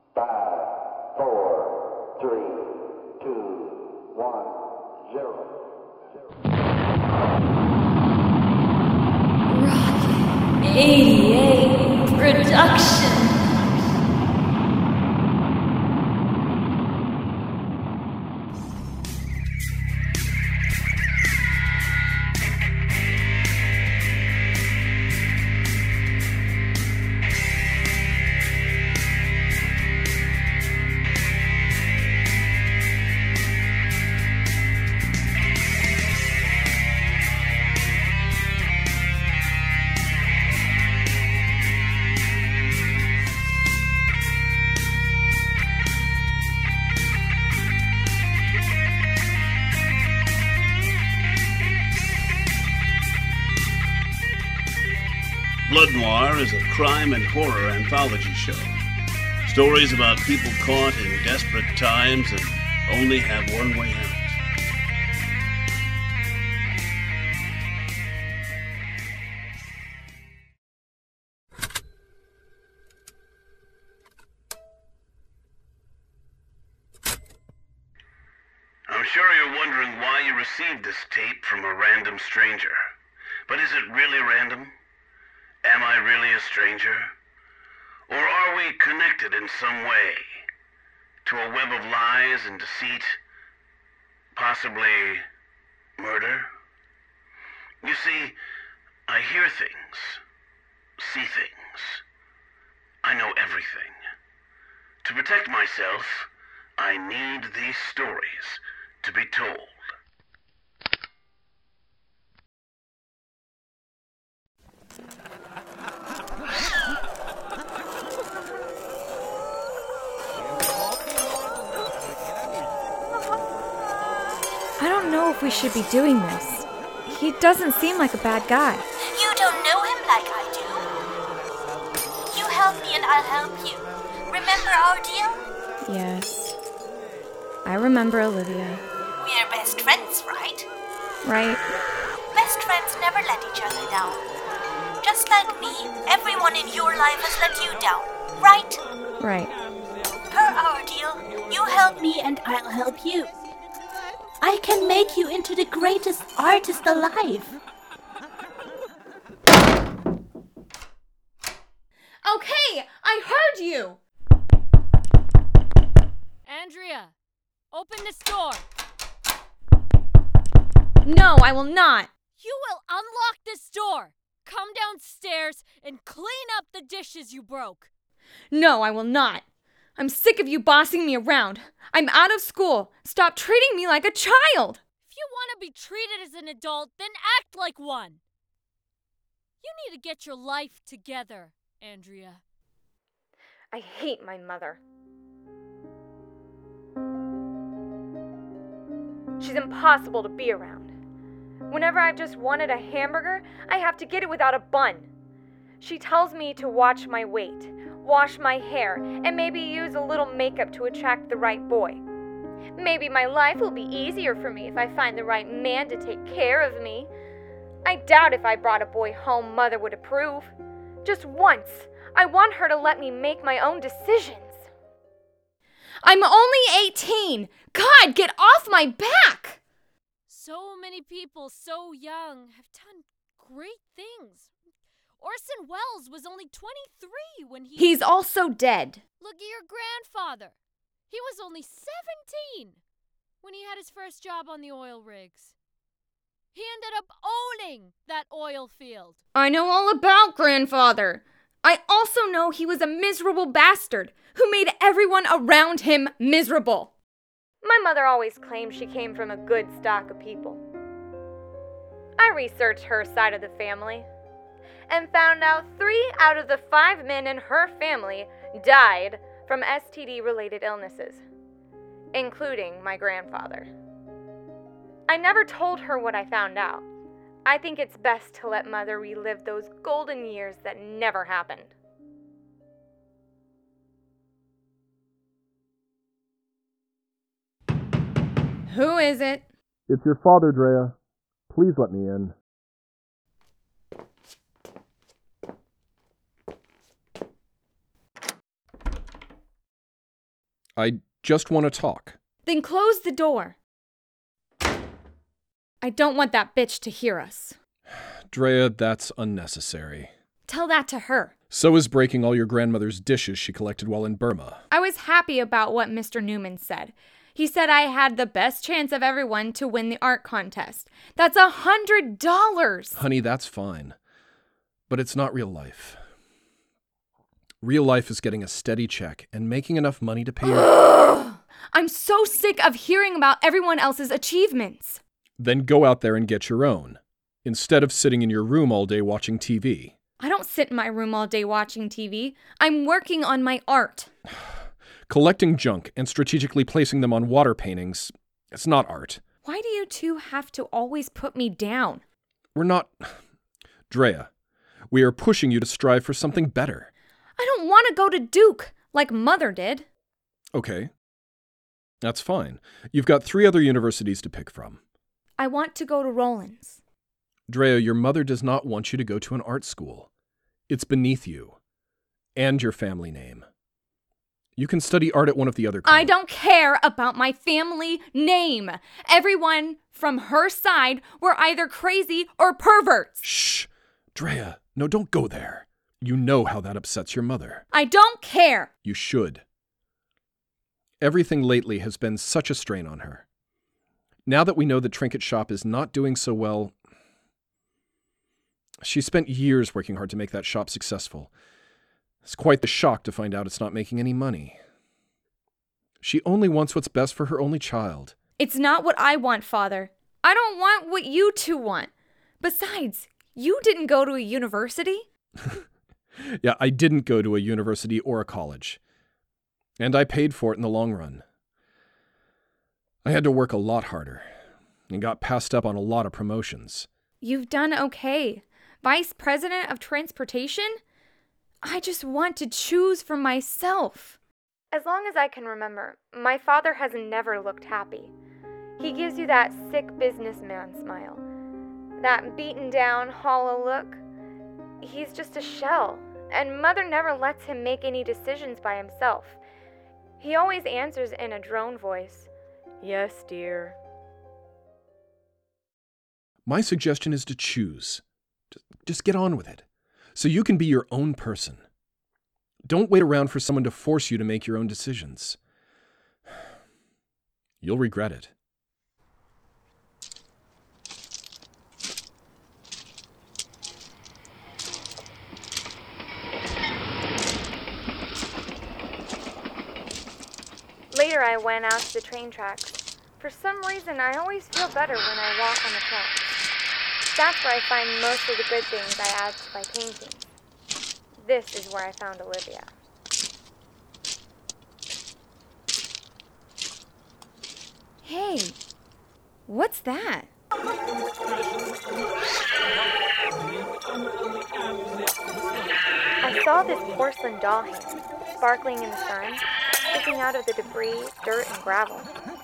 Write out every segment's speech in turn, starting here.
Five, four, three, two, one, zero. Rocket 88 Production. Blood Noir is a crime and horror anthology show. Stories about people caught in desperate times and only have one way out. I'm sure you're wondering why you received this tape from a random stranger. But is it really random? Am I really a stranger? Or are we connected in some way to a web of lies and deceit? Possibly murder? You see, I hear things, see things. I know everything. To protect myself, I need these stories to be told. I don't know if we should be doing this. He doesn't seem like a bad guy. You don't know him like I do. You help me and I'll help you. Remember our deal? Yes. I remember Olivia. We're best friends, right? Right? Best friends never let each other down. Just like me, everyone in your life has let you down, right? Right. Per our deal, you help me and I'll help you. I can make you into the greatest artist alive. Okay, I heard you! Andrea, open this door. No, I will not. You will unlock this door. Come downstairs and clean up the dishes you broke. No, I will not. I'm sick of you bossing me around. I'm out of school. Stop treating me like a child. If you want to be treated as an adult, then act like one. You need to get your life together, Andrea. I hate my mother. She's impossible to be around. Whenever I've just wanted a hamburger, I have to get it without a bun. She tells me to watch my weight, wash my hair, and maybe use a little makeup to attract the right boy. Maybe my life will be easier for me if I find the right man to take care of me. I doubt if I brought a boy home, Mother would approve. Just once, I want her to let me make my own decisions. I'm only 18! God, get off my back! So many people so young have done great things. Orson Welles was only 23 when He's also dead. Look at your grandfather. He was only 17 when he had his first job on the oil rigs. He ended up owning that oil field. I know all about Grandfather. I also know he was a miserable bastard who made everyone around him miserable. My mother always claimed she came from a good stock of people. I researched her side of the family and found out 3 out of the 5 men in her family died from STD-related illnesses, including my grandfather. I never told her what I found out. I think it's best to let Mother relive those golden years that never happened. Who is it? It's your father, Drea. Please let me in. I just want to talk. Then close the door. I don't want that bitch to hear us. Drea, that's unnecessary. Tell that to her. So is breaking all your grandmother's dishes she collected while in Burma. I was happy about what Mr. Newman said. He said I had the best chance of everyone to win the art contest. That's $100! Honey, that's fine. But it's not real life. Real life is getting a steady check and making enough money to pay your... I'm so sick of hearing about everyone else's achievements. Then go out there and get your own, instead of sitting in your room all day watching TV. I don't sit in my room all day watching TV. I'm working on my art. Collecting junk and strategically placing them on water paintings, it's not art. Why do you two have to always put me down? We're not... Drea, we are pushing you to strive for something better. I don't want to go to Duke, like Mother did. Okay. That's fine. You've got 3 other universities to pick from. I want to go to Rollins. Drea, your mother does not want you to go to an art school. It's beneath you. And your family name. You can study art at one of the other colleges. I don't care about my family name. Everyone from her side were either crazy or perverts. Shh. Drea, no, don't go there. You know how that upsets your mother. I don't care. You should. Everything lately has been such a strain on her. Now that we know the Trinket Shop is not doing so well, she spent years working hard to make that shop successful. It's quite the shock to find out it's not making any money. She only wants what's best for her only child. It's not what I want, Father. I don't want what you two want. Besides, you didn't go to a university. Yeah, I didn't go to a university or a college. And I paid for it in the long run. I had to work a lot harder and got passed up on a lot of promotions. You've done okay. Vice President of Transportation? I just want to choose for myself. As long as I can remember, my father has never looked happy. He gives you that sick businessman smile. That beaten down, hollow look. He's just a shell, and Mother never lets him make any decisions by himself. He always answers in a drone voice. Yes, dear. My suggestion is to choose. Just get on with it, so you can be your own person. Don't wait around for someone to force you to make your own decisions. You'll regret it. Later, I went out to the train tracks. For some reason, I always feel better when I walk on the tracks. That's where I find most of the good things I add to my paintings. This is where I found Olivia. Hey, what's that? I saw this porcelain doll hand, sparkling in the sun, sticking out of the debris, dirt, and gravel.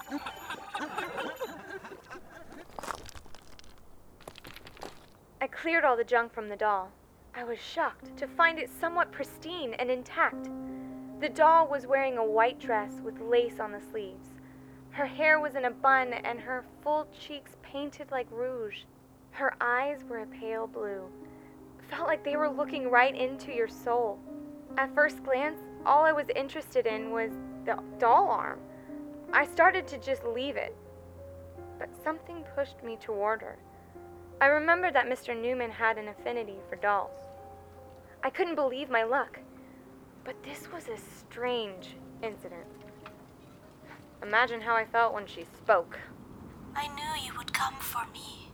I cleared all the junk from the doll. I was shocked to find it somewhat pristine and intact. The doll was wearing a white dress with lace on the sleeves. Her hair was in a bun and her full cheeks painted like rouge. Her eyes were a pale blue. Felt like they were looking right into your soul. At first glance, all I was interested in was the doll arm. I started to just leave it, but something pushed me toward her. I remembered that Mr. Newman had an affinity for dolls. I couldn't believe my luck, but this was a strange incident. Imagine how I felt when she spoke. I knew you would come for me.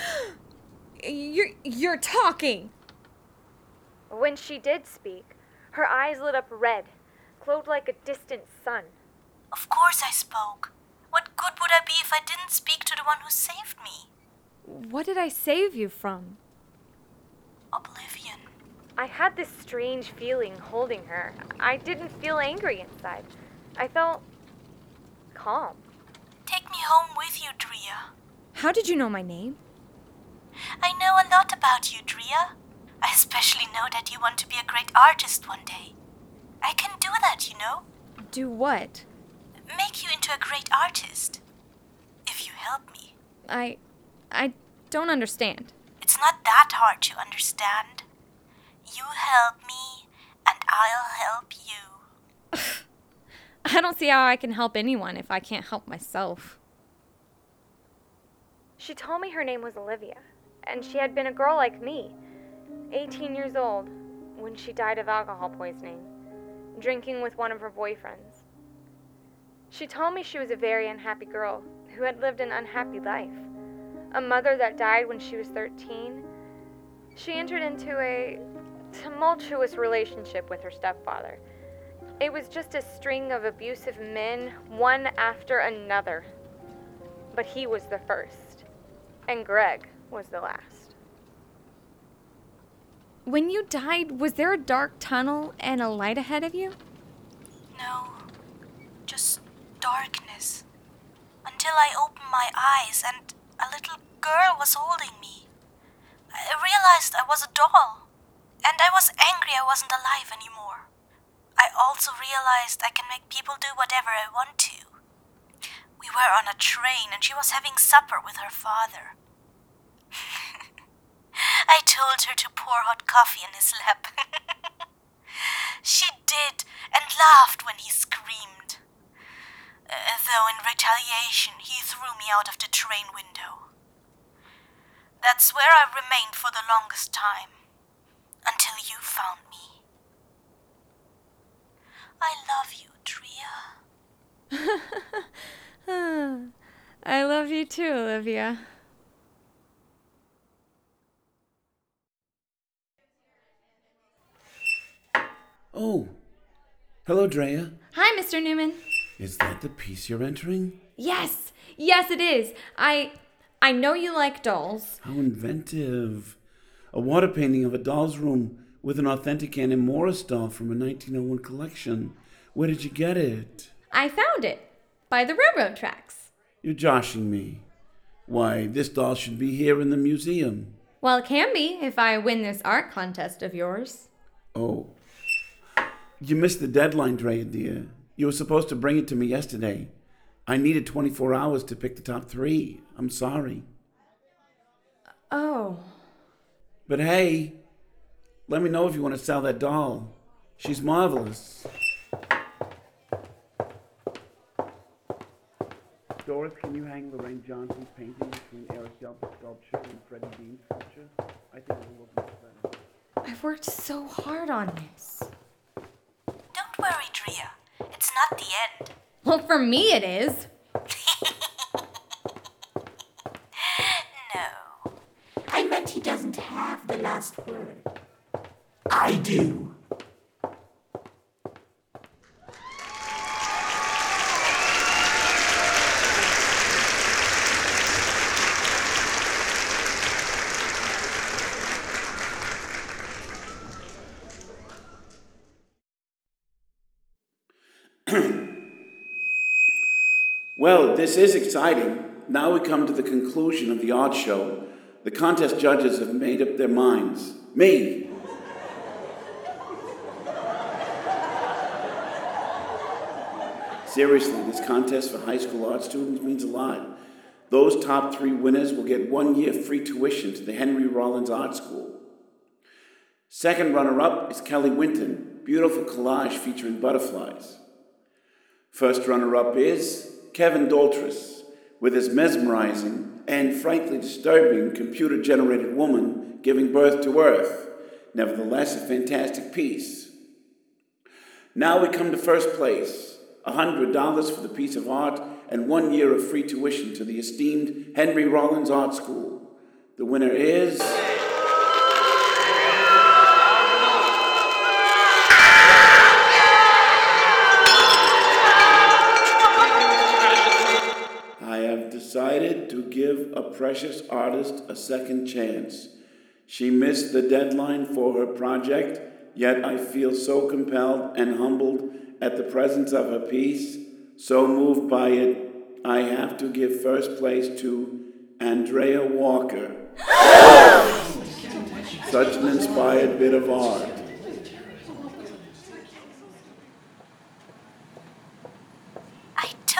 You're talking! When she did speak, her eyes lit up red, glowed like a distant sun. Of course I spoke. What good would I be if I didn't speak to the one who saved me? What did I save you from? Oblivion. I had this strange feeling holding her. I didn't feel angry inside. I felt calm. Take me home with you, Drea. How did you know my name? I know a lot about you, Drea. I especially know that you want to be a great artist one day. I can do that, you know. Do what? make you into a great artist. If you help me. I don't understand. It's not that hard to understand. You help me, and I'll help you. I don't see how I can help anyone if I can't help myself. She told me her name was Olivia, and she had been a girl like me, 18 years old, when she died of alcohol poisoning, drinking with one of her boyfriends. She told me she was a very unhappy girl who had lived an unhappy life. A mother that died when she was 13. She entered into a tumultuous relationship with her stepfather. It was just a string of abusive men, one after another. But he was the first, and Greg was the last. When you died, was there a dark tunnel and a light ahead of you? No, just darkness. Until I opened my eyes and a little girl was holding me. I realized I was a doll, and I was angry I wasn't alive anymore. I also realized I can make people do whatever I want to. We were on a train and she was having supper with her father. I told her to pour hot coffee in his lap. She did and laughed when he screamed. Though in retaliation he threw me out of the train window. That's where I remained for the longest time, until you found me. I love you, Tria. I love you too, Olivia. Oh, hello, Drea. Hi, Mr. Newman. Is that the piece you're entering? Yes, it is. I know you like dolls. How inventive. A water painting of a doll's room with an authentic Annie Morris doll from a 1901 collection. Where did you get it? I found it by the railroad tracks. You're joshing me. Why, this doll should be here in the museum. Well, it can be if I win this art contest of yours. Oh. You missed the deadline, Drea, dear. You were supposed to bring it to me yesterday. I needed 24 hours to pick the top 3. I'm sorry. Oh. But hey, let me know if you want to sell that doll. She's marvelous. Doris, can you hang Lorraine Johnson's painting between Eric Delp's sculpture and Freddie Dean's sculpture? I think it will look much better. I've worked so hard on this. Don't worry, Drea. It's not the end. Well, for me it is. No. I meant he doesn't have the last word. I do. Well, this is exciting. Now we come to the conclusion of the art show. The contest judges have made up their minds. Me. Seriously, this contest for high school art students means a lot. Those top 3 winners will get 1 year free tuition to the Henry Rollins Art School. Second runner-up is Kelly Winton, beautiful collage featuring butterflies. First runner-up is Kevin Doltris, with his mesmerizing and frankly disturbing computer-generated woman giving birth to Earth. Nevertheless, a fantastic piece. Now we come to first place, $100 for the piece of art and 1 year of free tuition to the esteemed Henry Rollins Art School. The winner is... decided to give a precious artist a second chance. She missed the deadline for her project, yet I feel so compelled and humbled at the presence of her piece, so moved by it, I have to give first place to Andrea Walker. Such an inspired bit of art. I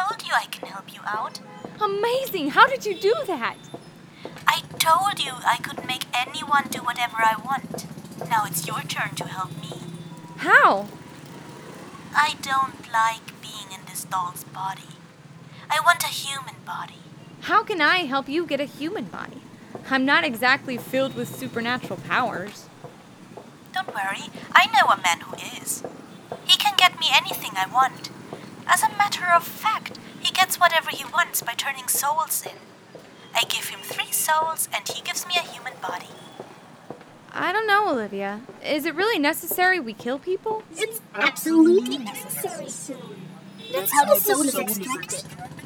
you out. Amazing! How did you do that? I told you I could make anyone do whatever I want. Now it's your turn to help me. How? I don't like being in this doll's body. I want a human body. How can I help you get a human body? I'm not exactly filled with supernatural powers. Don't worry, I know a man who is. He can get me anything I want. As a matter of fact, he gets whatever he wants by turning souls in. I give him 3 souls and he gives me a human body. I don't know, Olivia. Is it really necessary we kill people? It's absolutely necessary. That's how the soul is extracted.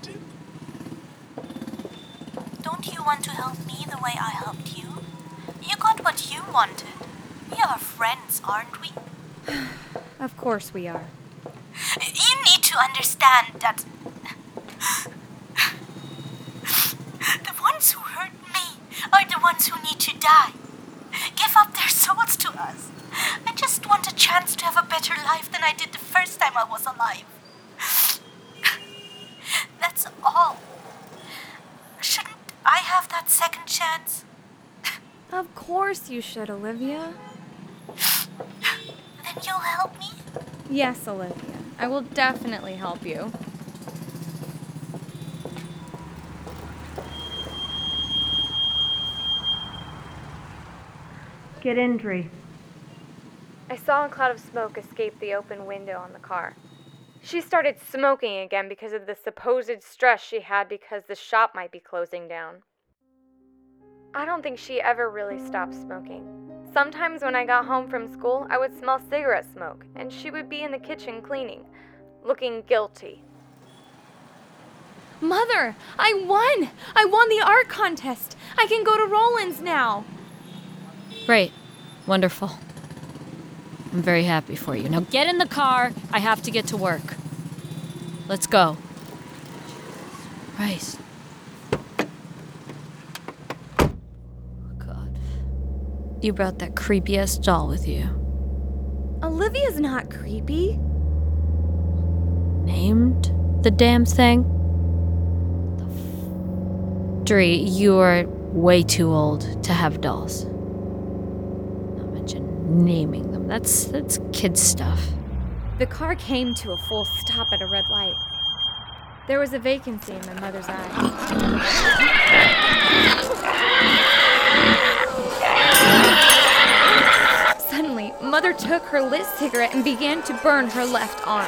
Don't you want to help me the way I helped you? You got what you wanted. We are friends, aren't we? Of course we are. You need to understand that the ones who hurt me are the ones who need to die. Give up their souls to us. I just want a chance to have a better life than I did the first time I was alive. That's all. Shouldn't I have that second chance? Of course you should, Olivia. Then you'll help me? Yes, Olivia. I will definitely help you. Get in, Dree. I saw a cloud of smoke escape the open window on the car. She started smoking again because of the supposed stress she had because the shop might be closing down. I don't think she ever really stopped smoking. Sometimes when I got home from school, I would smell cigarette smoke, and she would be in the kitchen cleaning, looking guilty. Mother, I won! I won the art contest! I can go to Roland's now! Great. Wonderful. I'm very happy for you. Now get in the car. I have to get to work. Let's go. Christ. Oh, God. You brought that creepy-ass doll with you. Olivia's not creepy. Named the damn thing? Dree, you're way too old to have dolls. Not mention naming them. That's kid stuff. The car came to a full stop at a red light. There was a vacancy in my mother's eye. Suddenly, Mother took her lit cigarette and began to burn her left arm.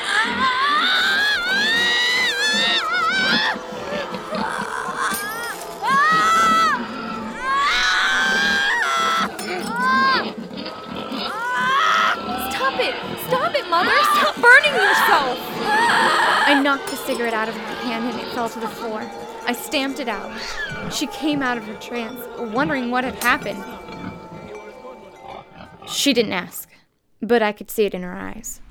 Stop it, Mother! Stop burning yourself! I knocked the cigarette out of her hand and it fell to the floor. I stamped it out. She came out of her trance, wondering what had happened. She didn't ask, but I could see it in her eyes.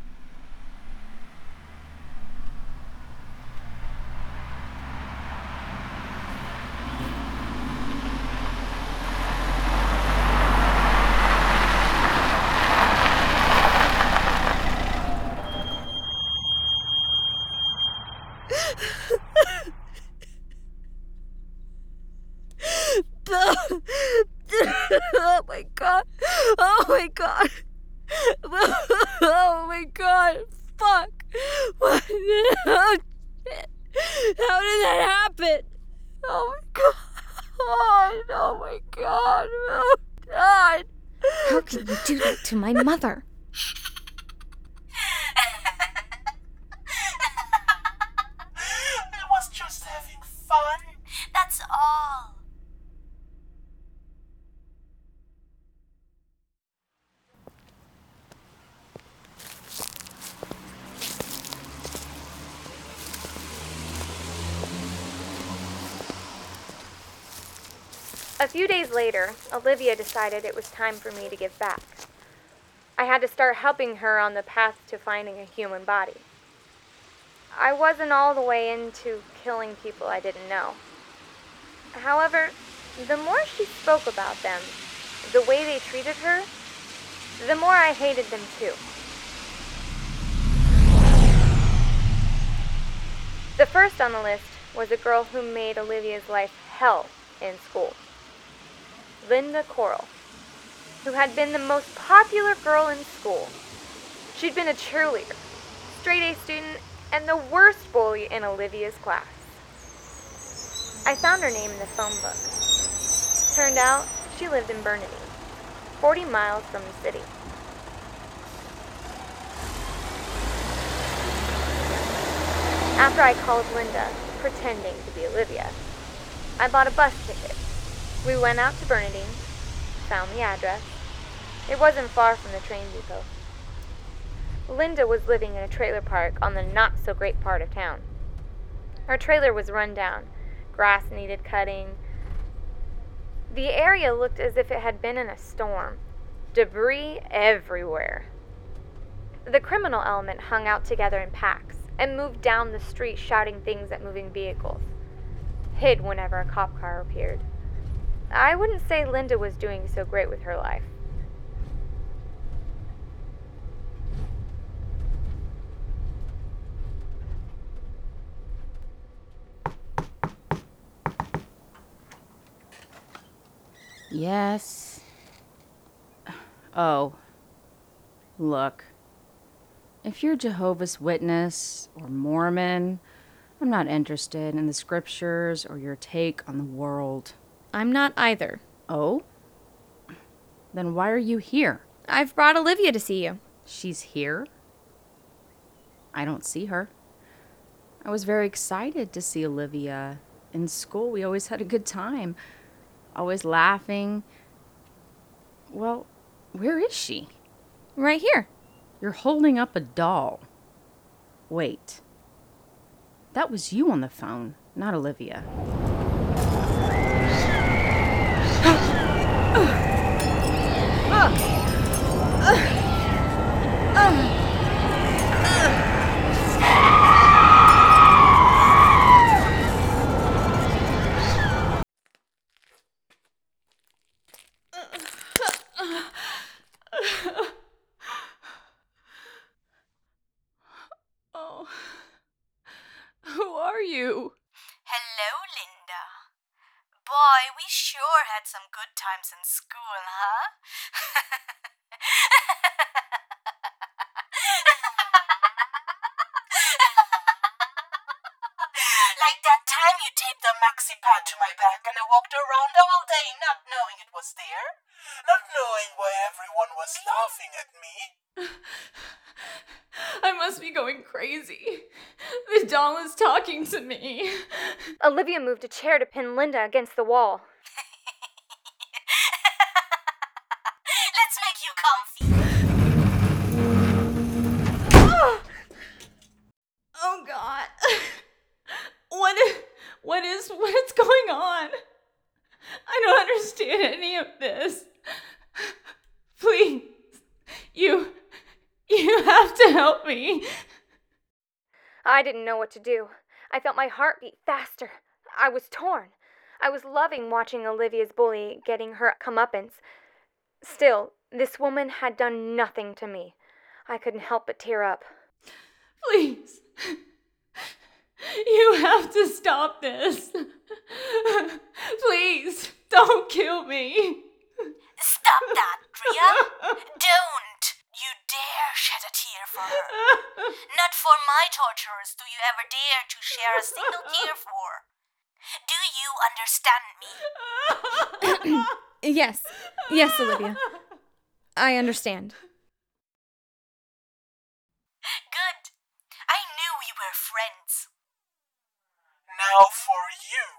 Oh my god. Oh my god. Oh my god. Fuck. What? Oh, shit. How did that happen? Oh my god. Oh my god. Oh god. How can you do that to my mother? I was just having fun. That's all. A few days later, Olivia decided it was time for me to give back. I had to start helping her on the path to finding a human body. I wasn't all the way into killing people I didn't know. However, the more she spoke about them, the way they treated her, the more I hated them too. The first on the list was a girl who made Olivia's life hell in school. Linda Coral, who had been the most popular girl in school. She'd been a cheerleader, straight-A student, and the worst bully in Olivia's class. I found her name in the phone book. Turned out, she lived in Burnaby, 40 miles from the city. After I called Linda, pretending to be Olivia, I bought a bus ticket. We went out to Burnaby, found the address. It wasn't far from the train depot. Linda was living in a trailer park on the not-so-great part of town. Her trailer was run down. Grass needed cutting. The area looked as if it had been in a storm. Debris everywhere. The criminal element hung out together in packs and moved down the street shouting things at moving vehicles. Hid whenever a cop car appeared. I wouldn't say Linda was doing so great with her life. Yes. Oh. Look. If you're Jehovah's Witness or Mormon, I'm not interested in the scriptures or your take on the world. I'm not either. Oh? Then why are you here? I've brought Olivia to see you. She's here? I don't see her. I was very excited to see Olivia. In school, we always had a good time. Always laughing. Well, where is she? Right here. You're holding up a doll. Wait. That was you on the phone, not Olivia. Oh. Who are you? Hello, Linda. Boy, we sure had some good times in school, huh? Like that time you taped a maxi pad to my back and I walked around all day not knowing it was there. Not knowing why everyone was laughing at me. I must be going crazy. The doll is talking to me. Olivia moved a chair to pin Linda against the wall. Let's make you comfy. Oh God. What is going on? I don't understand any of this. Please, you have to help me. I didn't know what to do. I felt my heart beat faster. I was torn. I was loving watching Olivia's bully getting her comeuppance. Still, this woman had done nothing to me. I couldn't help but tear up. Please. You have to stop this. Please, don't kill me. Stop that, Drea. Don't you dare shed a tear for her. Not for my torturers do you ever dare to share a single tear for. Do you understand me? Yes, Olivia. I understand. Good. I knew we were friends. Now for you.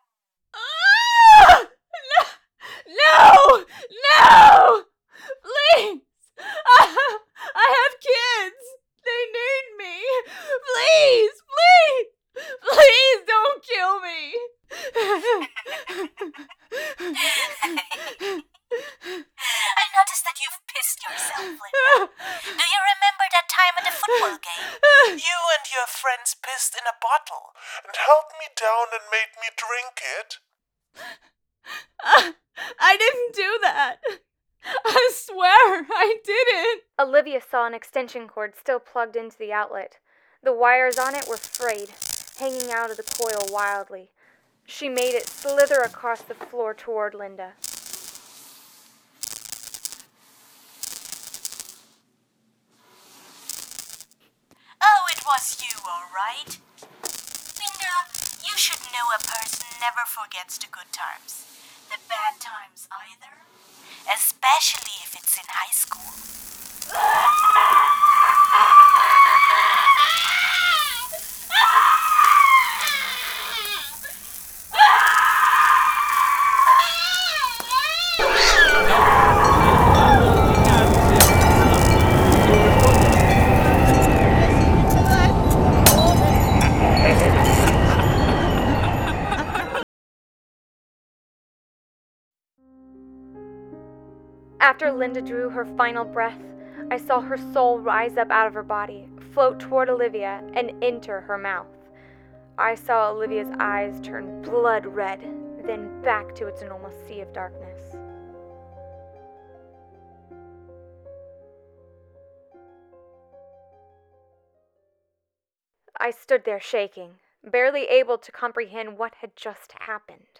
No! Please! I have kids! They need me! Please don't kill me! I noticed that you've pissed yourself, Linda. Do you remember that time at the football game? You and your friends pissed in a bottle and held me down and made me drink it. I didn't do that. I swear I didn't. Olivia saw an extension cord still plugged into the outlet. The wires on it were frayed. hanging out of the coil wildly. She made it slither across the floor toward Linda. Oh, it was you, all right. Linda, you should know a person never forgets the good times. The bad times either. Especially if it's in high school. After Linda drew her final breath, I saw her soul rise up out of her body, float toward Olivia, and enter her mouth. I saw Olivia's eyes turn blood red, then back to its normal sea of darkness. I stood there shaking, barely able to comprehend what had just happened.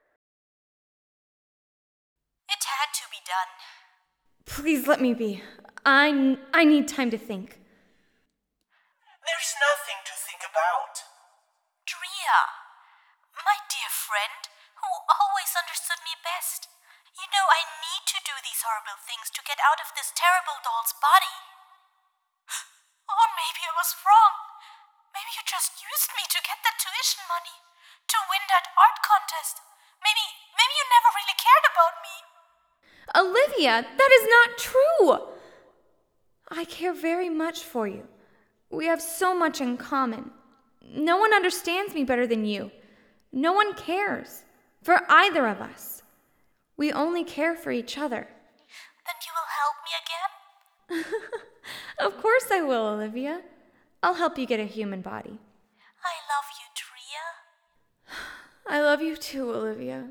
It had to be done. Please let me be. I need time to think. There's nothing to think about. Drea, my dear friend, who always understood me best. You know I need to do these horrible things to get out of this terrible doll's body. Or maybe I was wrong. Maybe you just used me to get that tuition money, to win that art contest. Maybe you never really cared about me. Olivia, that is not true! I care very much for you. We have so much in common. No one understands me better than you. No one cares for either of us. We only care for each other. Then you will help me again? Of course I will, Olivia. I'll help you get a human body. I love you, Drea. I love you too, Olivia.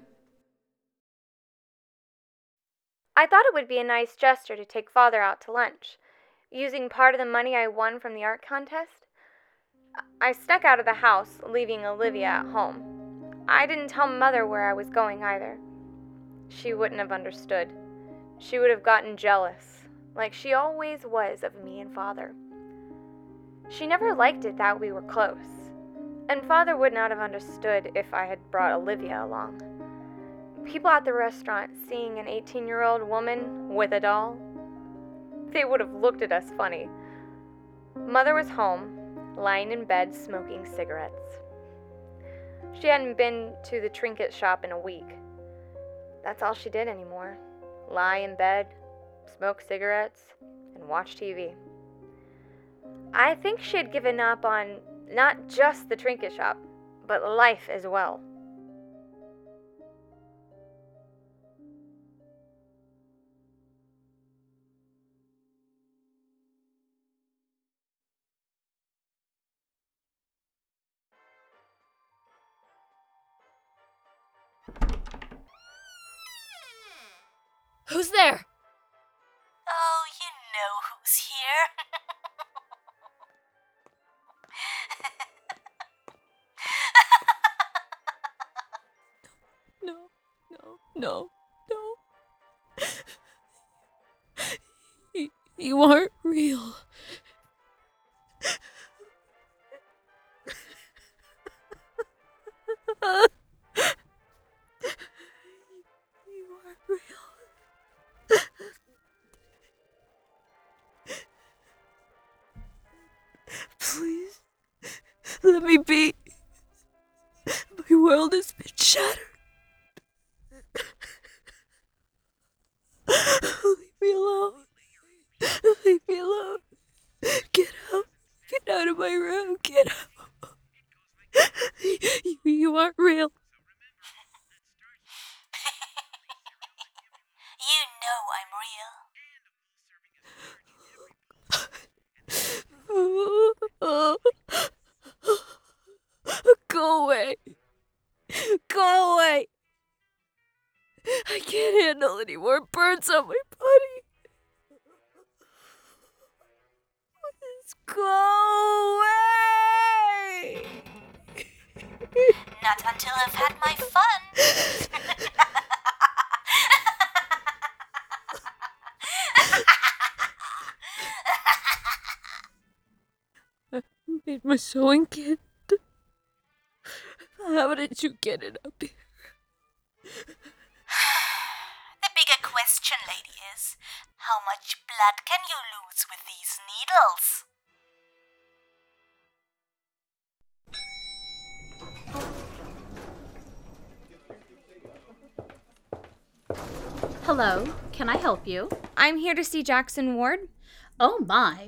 I thought it would be a nice gesture to take Father out to lunch, using part of the money I won from the art contest. I snuck out of the house, leaving Olivia at home. I didn't tell Mother where I was going either. She wouldn't have understood. She would have gotten jealous, like she always was of me and Father. She never liked it that we were close, and Father would not have understood if I had brought Olivia along. People at the restaurant seeing an 18-year-old woman with a doll, they would have looked at us funny. Mother was home, lying in bed smoking cigarettes. She hadn't been to the trinket shop in a week. That's all she did anymore. Lie in bed, smoke cigarettes, and watch TV. I think she had given up on not just the trinket shop, but life as well. Who's there? Oh, you know who's here. No. You aren't real. You aren't real. Please, let me be. My world has been shattered. Leave me alone. Leave me alone. Get out. Get out of my room. Get out. You aren't real. You know I'm real. Go away. Go away. I can't handle any more burns on my body. Please go away. Not until I've had my fun. I made my sewing kit. How did you get it up here? The bigger question, lady, is how much blood can you lose with these needles? Hello, can I help you? I'm here to see Jackson Ward. Oh my.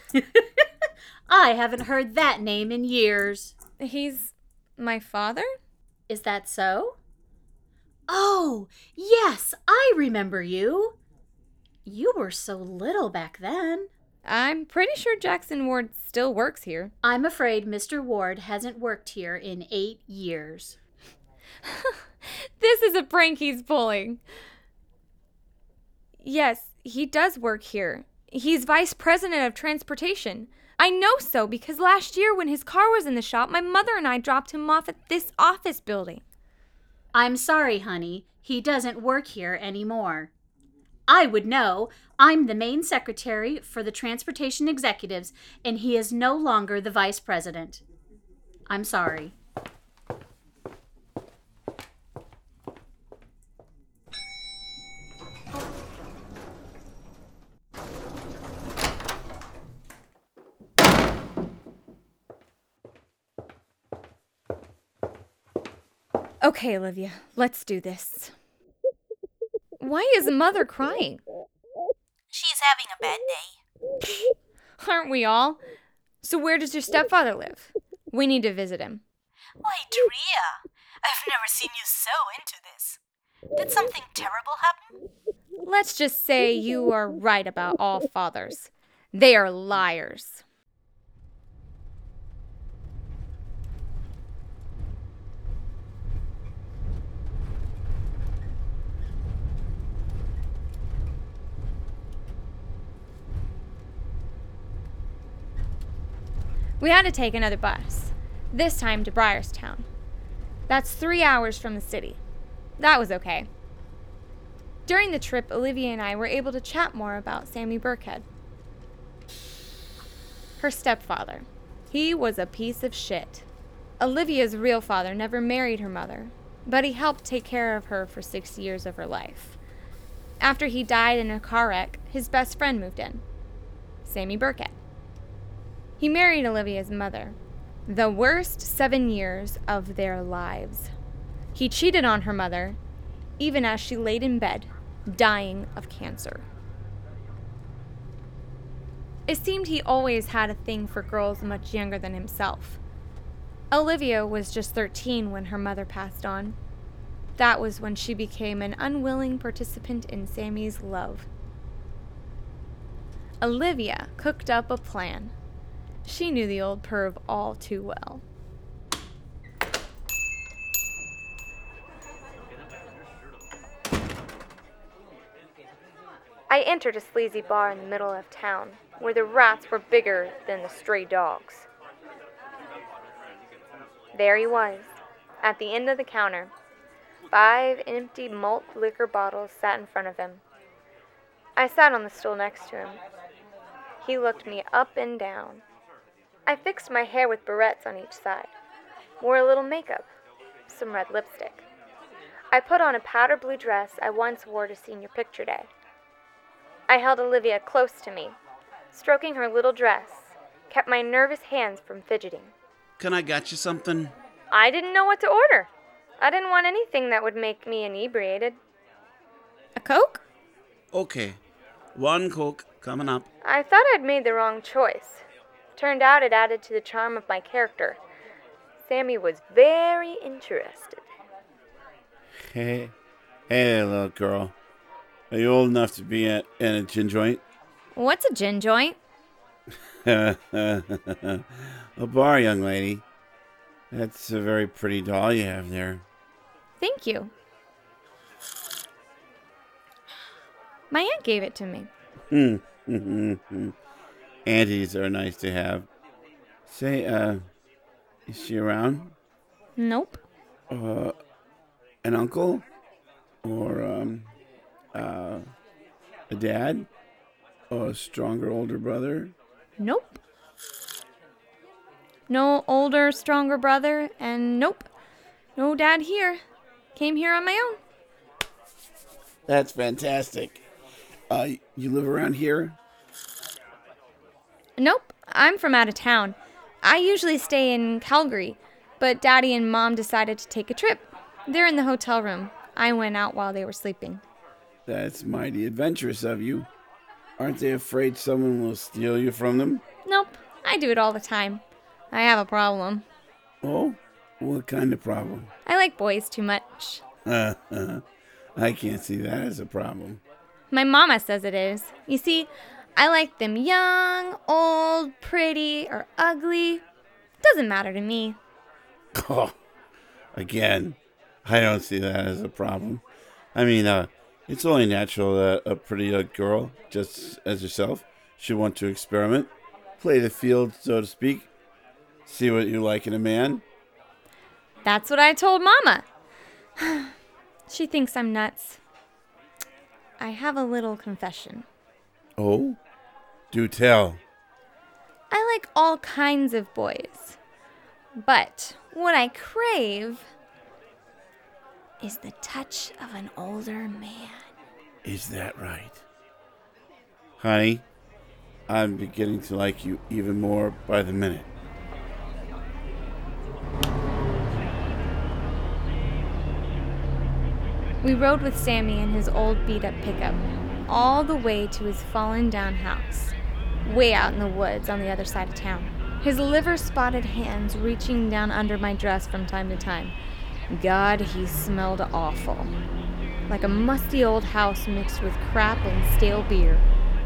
I haven't heard that name in years. He's my father? Is that so? Oh, yes, I remember you. You were so little back then. I'm pretty sure Jackson Ward still works here. I'm afraid Mr. Ward hasn't worked here in 8 years. This is a prank he's pulling. Yes, he does work here. He's vice president of transportation. I know so because last year when his car was in the shop, my mother and I dropped him off at this office building. I'm sorry, honey. He doesn't work here anymore. I would know. I'm the main secretary for the transportation executives, and he is no longer the vice president. I'm sorry. Okay, Olivia, let's do this. Why is Mother crying? She's having a bad day. Aren't we all? So where does your stepfather live? We need to visit him. Why, Drea, I've never seen you so into this. Did something terrible happen? Let's just say you are right about all fathers. They are liars. We had to take another bus, this time to Briarstown. That's 3 hours from the city. That was okay. During the trip, Olivia and I were able to chat more about Sammy Burkhead. Her stepfather. He was a piece of shit. Olivia's real father never married her mother, but he helped take care of her for 6 years of her life. After he died in a car wreck, his best friend moved in, Sammy Burkhead. He married Olivia's mother. The worst 7 years of their lives. He cheated on her mother, even as she laid in bed, dying of cancer. It seemed he always had a thing for girls much younger than himself. Olivia was just 13 when her mother passed on. That was when she became an unwilling participant in Sammy's love. Olivia cooked up a plan. She knew the old perv all too well. I entered a sleazy bar in the middle of town, where the rats were bigger than the stray dogs. There he was, at the end of the counter. 5 empty malt liquor bottles sat in front of him. I sat on the stool next to him. He looked me up and down. I fixed my hair with barrettes on each side, wore a little makeup, some red lipstick. I put on a powder blue dress I once wore to senior picture day. I held Olivia close to me, stroking her little dress, kept my nervous hands from fidgeting. Can I get you something? I didn't know what to order. I didn't want anything that would make me inebriated. A Coke? Okay. 1 Coke coming up. I thought I'd made the wrong choice. Turned out it added to the charm of my character. Sammy was very interested. Hey, little girl. Are you old enough to be in a gin joint? What's a gin joint? A bar, young lady. That's a very pretty doll you have there. Thank you. My aunt gave it to me. Aunties are nice to have. Say, is she around? Nope. An uncle? Or a dad? Or a stronger older brother? Nope. No older, stronger brother, and nope. No dad here. Came here on my own. That's fantastic. You live around here? Nope. I'm from out of town. I usually stay in Calgary, but Daddy and Mom decided to take a trip. They're in the hotel room. I went out while they were sleeping. That's mighty adventurous of you. Aren't they afraid someone will steal you from them? Nope. I do it all the time. I have a problem. Oh? What kind of problem? I like boys too much. I can't see that as a problem. My mama says it is. You see, I like them young, old, pretty, or ugly. Doesn't matter to me. Oh, again, I don't see that as a problem. I mean, it's only natural that a pretty young girl, just as yourself, should want to experiment, play the field, so to speak, see what you like in a man. That's what I told Mama. She thinks I'm nuts. I have a little confession. Oh? Do tell. I like all kinds of boys. But what I crave is the touch of an older man. Is that right? Honey, I'm beginning to like you even more by the minute. We rode with Sammy in his old beat-up pickup all the way to his fallen-down house, way out in the woods on the other side of town. His liver-spotted hands reaching down under my dress from time to time. God, he smelled awful. Like a musty old house mixed with crap and stale beer.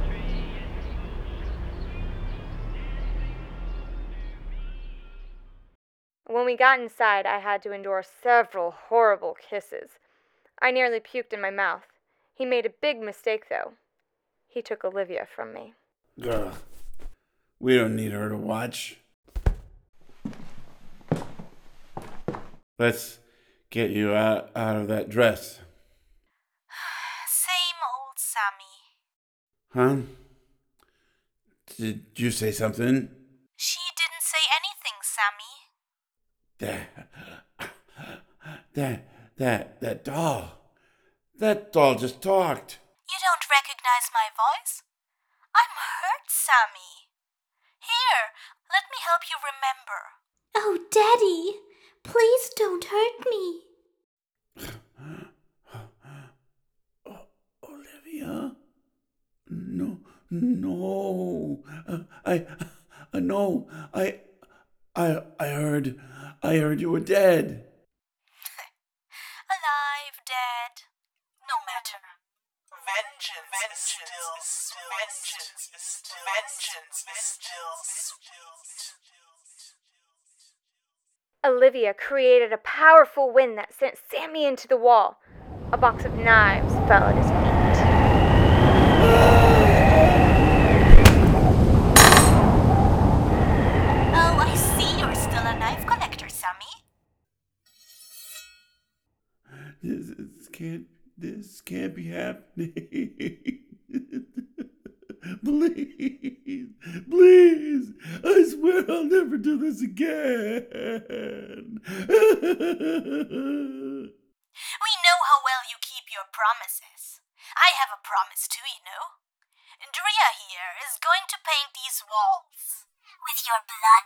When we got inside, I had to endure several horrible kisses. I nearly puked in my mouth. He made a big mistake, though. He took Olivia from me. Ugh. We don't need her to watch. Let's get you out of that dress. Same old Sammy. Huh? Did you say something? She didn't say anything, Sammy. That doll. That doll just talked. You don't recognize my voice? I'm hurt, Sammy. Here, let me help you remember. Oh, Daddy, please don't hurt me. Olivia? No. I heard you were dead. Alive, dead. No matter. Vengeance is still sweet. Olivia created a powerful wind that sent Sammy into the wall. A box of knives fell at his feet. Oh, I see you're still a knife collector, Sammy. This can't be happening. Please, I swear I'll never do this again. We know how well you keep your promises. I have a promise too, you know. Drea here is going to paint these walls. With your blood.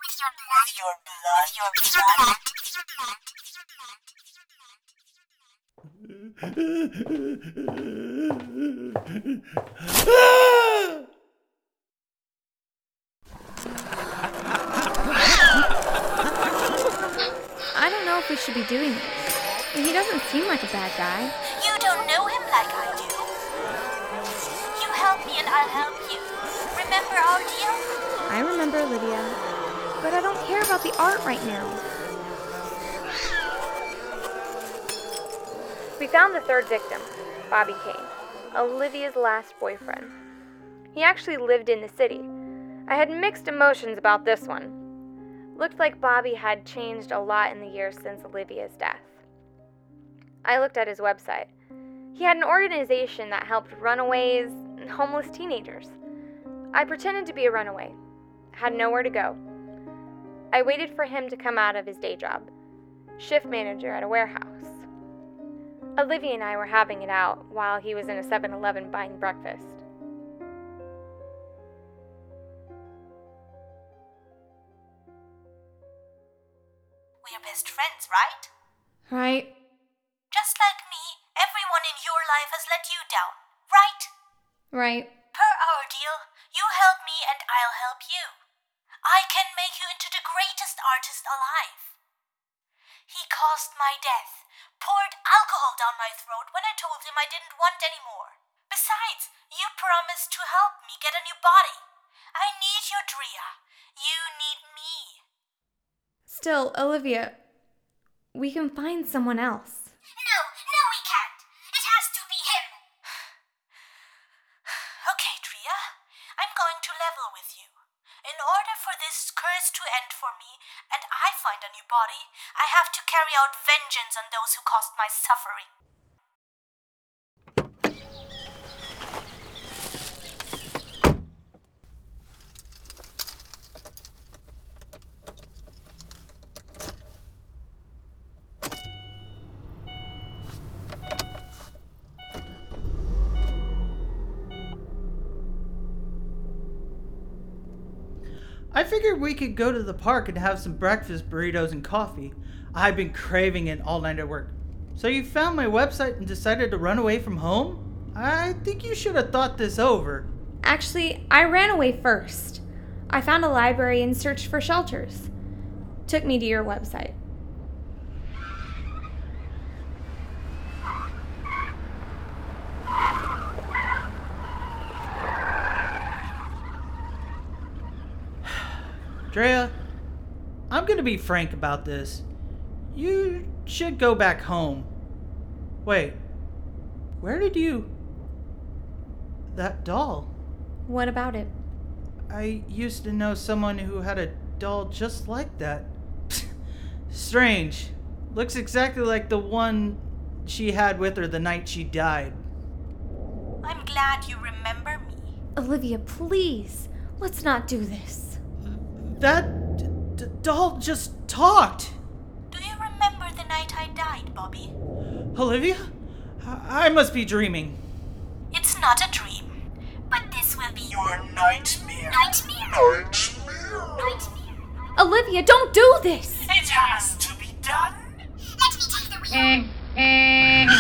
I don't know if we should be doing this. He doesn't seem like a bad guy. You don't know him like I do. You help me and I'll help you. Remember our deal? I remember, Olivia. But I don't care about the art right now. We found the third victim, Bobby Kane, Olivia's last boyfriend. He actually lived in the city. I had mixed emotions about this one. Looked like Bobby had changed a lot in the years since Olivia's death. I looked at his website. He had an organization that helped runaways and homeless teenagers. I pretended to be a runaway, had nowhere to go. I waited for him to come out of his day job, shift manager at a warehouse. Olivia and I were having it out while he was in a 7-Eleven buying breakfast. We're best friends, right? Right? Just like me, everyone in your life has let you down, right? Right. Per our deal, you help me and I'll help you. I can make you into the greatest artist alive. He caused my death, poured alcohol down my throat when I told him I didn't want any more. Besides, you promised to help me get a new body. I need you, Drea. You need me. Still, Olivia, we can find someone else. No, we can't. It has to be him. Okay, Drea, I'm going to level with you. In order for this curse to end for me, and I find a new body, I have to carry out vengeance on those who caused my suffering. I figured we could go to the park and have some breakfast, burritos, and coffee. I've been craving it all night at work. So you found my website and decided to run away from home? I think you should have thought this over. Actually, I ran away first. I found a library and searched for shelters. Took me to your website. Drea, I'm gonna be frank about this. You should go back home. Wait, where did you... That doll. What about it? I used to know someone who had a doll just like that. Strange. Looks exactly like the one she had with her the night she died. I'm glad you remember me. Olivia, please. Let's not do this. That doll just talked. Do you remember the night I died, Bobby? Olivia? I must be dreaming. It's not a dream, but this will be your nightmare. Nightmare. Olivia, don't do this! It has to be done. Let me take the wheel.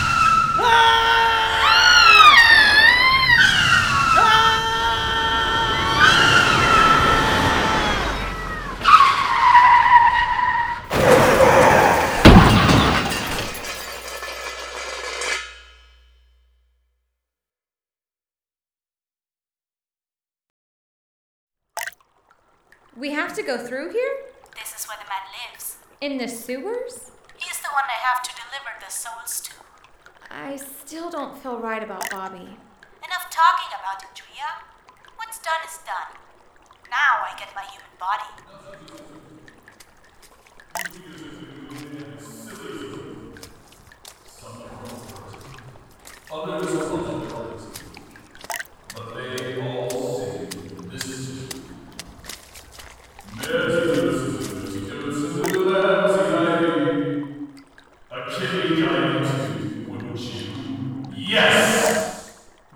We have to go through here? This is where the man lives. In the sewers? He's the one I have to deliver the souls to. I still don't feel right about Bobby. Enough talking about it, Drea. What's done is done. Now I get my human body. But they all say this is yes!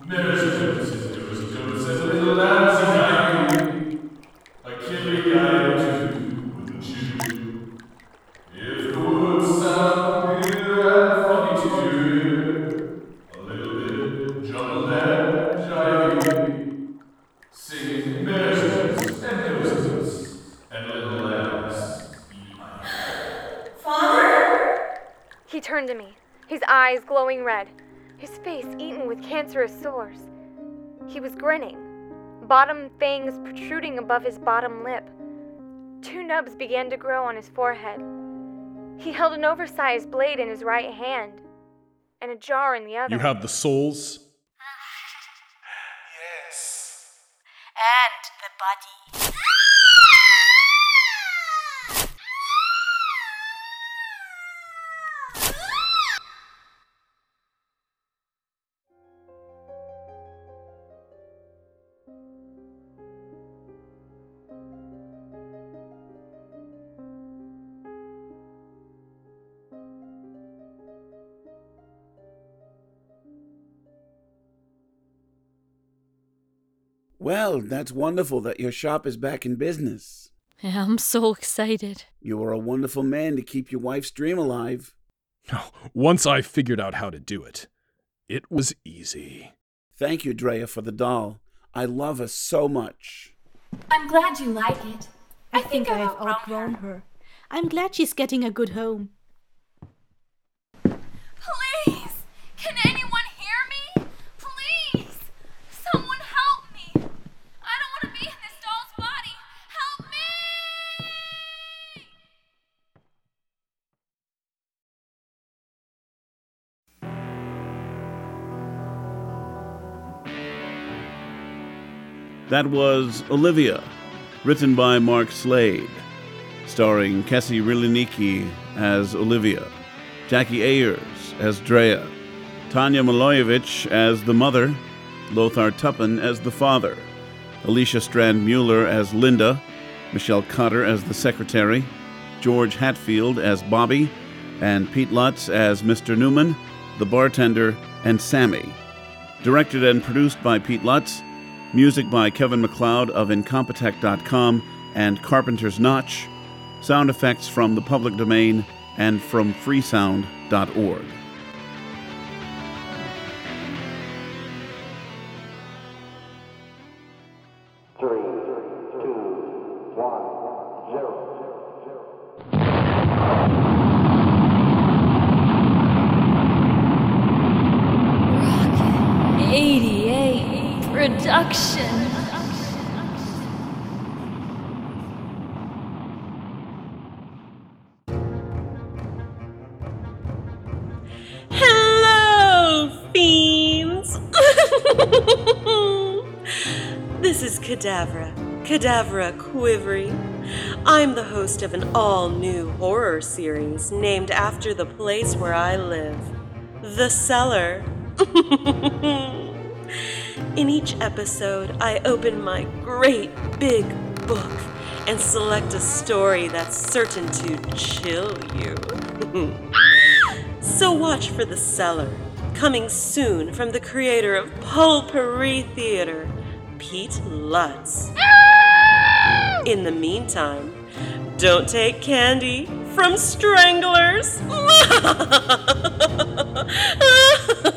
If the words sound weird and funny to you, a little bit jumbled and jivey, sing measures and doses and little lambs eat ice. Father? He turned to me, his eyes glowing red, his face eaten with cancerous sores. He was grinning, bottom fangs protruding above his bottom lip. 2 nubs began to grow on his forehead. He held an oversized blade in his right hand and a jar in the other. You have the souls? Yes. And the body. Well, that's wonderful that your shop is back in business. Yeah, I'm so excited. You are a wonderful man to keep your wife's dream alive. Once I figured out how to do it, it was easy. Thank you, Drea, for the doll. I love her so much. I'm glad you like it. I think I have outgrown her. I'm glad she's getting a good home. Please! Can anyone hear me? Please! Someone help me! I don't want to be in this doll's body! Help me! That was Olivia, written by Mark Slade, starring Kessie Riliniki as Olivia, Jackie Ayers as Drea, Tanya Milojevic as the mother, Lothar Tuppen as the father, Alicia Strand-Mueller as Linda, Michelle Cotter as the secretary, George Hatfield as Bobby, and Pete Lutz as Mr. Newman, the bartender, and Sammy. Directed and produced by Pete Lutz. Music by Kevin MacLeod of Incompetech.com and Carpenter's Notch. Sound effects from the public domain and from freesound.org. Production. Hello, fiends! This is Cadavra Quivery. I'm the host of an all-new horror series named after the place where I live, The Cellar. In each episode, I open my great big book and select a story that's certain to chill you. So watch for The Cellar, coming soon from the creator of Pulpery Theater, Pete Lutz. In the meantime, don't take candy from stranglers.